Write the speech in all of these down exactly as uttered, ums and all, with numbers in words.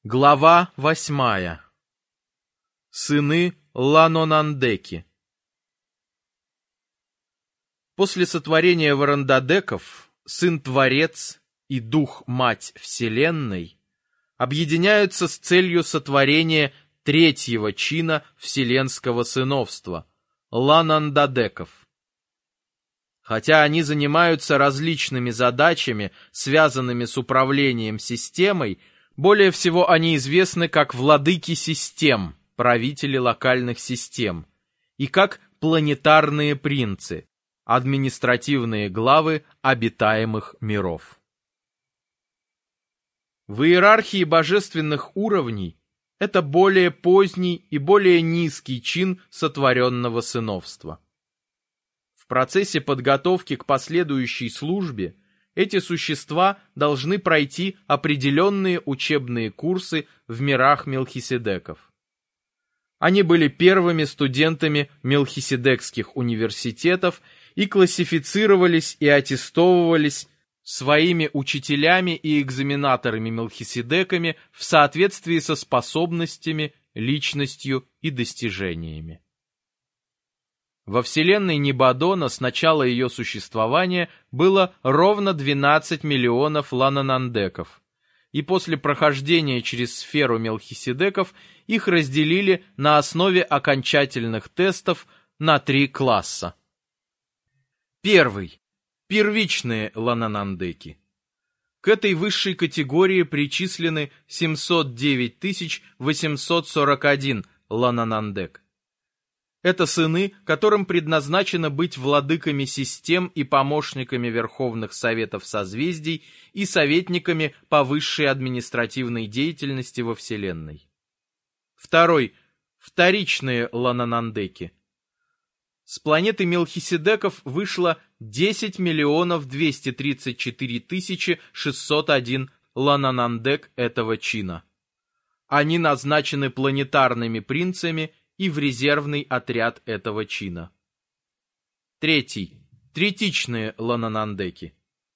Глава восьмая. Сыны Ланонандеки. После сотворения Варандадеков Сын-Творец и Дух-Мать Вселенной объединяются с целью сотворения третьего чина вселенского сыновства — Ланандадеков. Хотя они занимаются различными задачами, связанными с управлением системой, более всего они известны как владыки систем, правители локальных систем, и как планетарные принцы, административные главы обитаемых миров. В иерархии божественных уровней это более поздний и более низкий чин сотворенного сыновства. В процессе подготовки к последующей службе эти существа должны пройти определенные учебные курсы в мирах Мелхиседеков. Они были первыми студентами мелхиседекских университетов и классифицировались и аттестовывались своими учителями и экзаменаторами Мелхиседеками в соответствии со способностями, личностью и достижениями. Во вселенной Нибадона с начала ее существования было ровно двенадцать миллионов ланонандеков, и после прохождения через сферу Мелхиседеков их разделили на основе окончательных тестов на три класса. Первый. Первичные ланонандеки. К этой высшей категории причислены семьсот девять тысяч восемьсот сорок один ланонандек. Это сыны, которым предназначено быть владыками систем и помощниками верховных советов созвездий и советниками по высшей административной деятельности во Вселенной. Второй. Вторичные ланонандеки. С планеты Мелхиседеков вышло десять миллионов двести тридцать четыре тысячи шестьсот один ланонандек этого чина. Они назначены планетарными принцами и в резервный отряд этого чина. Третий. Третичные ланонандеки.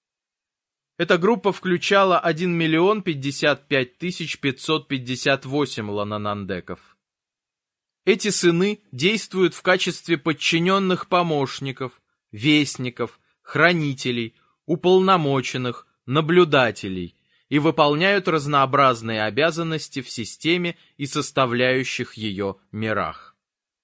Эта группа включала один миллион пятьдесят пять тысяч пятьсот пятьдесят восемь ланонандеков. Эти сыны действуют в качестве подчиненных помощников, вестников, хранителей, уполномоченных, наблюдателей и выполняют разнообразные обязанности в системе и составляющих ее мирах.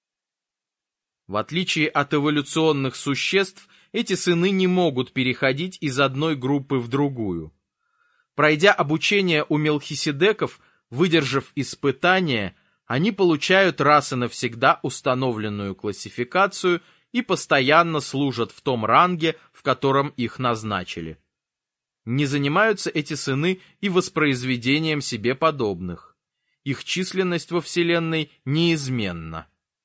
В отличие от эволюционных существ, эти сыны не могут переходить из одной группы в другую. Пройдя обучение у Мелхиседеков, выдержав испытания, они получают раз и навсегда установленную классификацию и постоянно служат в том ранге, в котором их назначили. Не занимаются эти сыны и воспроизведением себе подобных. Их численность во Вселенной неизменна.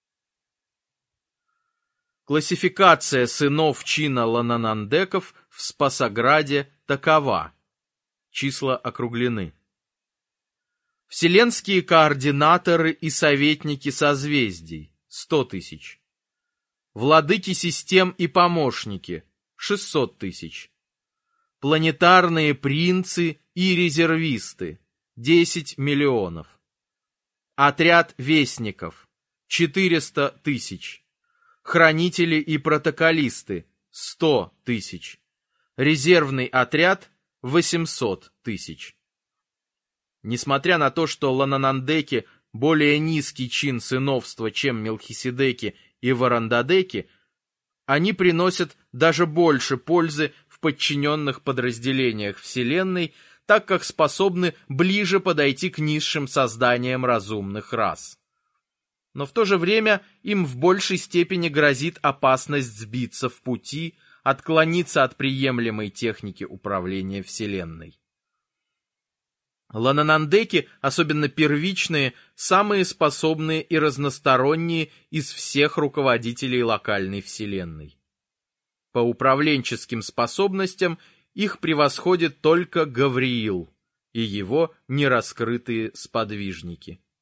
Классификация сынов чина ланонандеков в Спасограде такова. Числа округлены. Вселенские координаторы и советники созвездий – сто тысяч. Владыки систем и помощники – шестьсот тысяч. Планетарные принцы и резервисты – десять миллионов. Отряд вестников – четыреста тысяч. Хранители и протоколисты – сто тысяч. Резервный отряд – восемьсот тысяч. Несмотря на то, что ланонандеки – более низкий чин сыновства, чем Мелхиседеки и Варандадеки, они приносят даже больше пользы в подчиненных подразделениях Вселенной, так как способны ближе подойти к низшим созданиям разумных рас. Но в то же время им в большей степени грозит опасность сбиться в пути, отклониться от приемлемой техники управления Вселенной. Ланонандеки, особенно первичные, самые способные и разносторонние из всех руководителей локальной Вселенной. По управленческим способностям их превосходит только Гавриил и его нераскрытые сподвижники.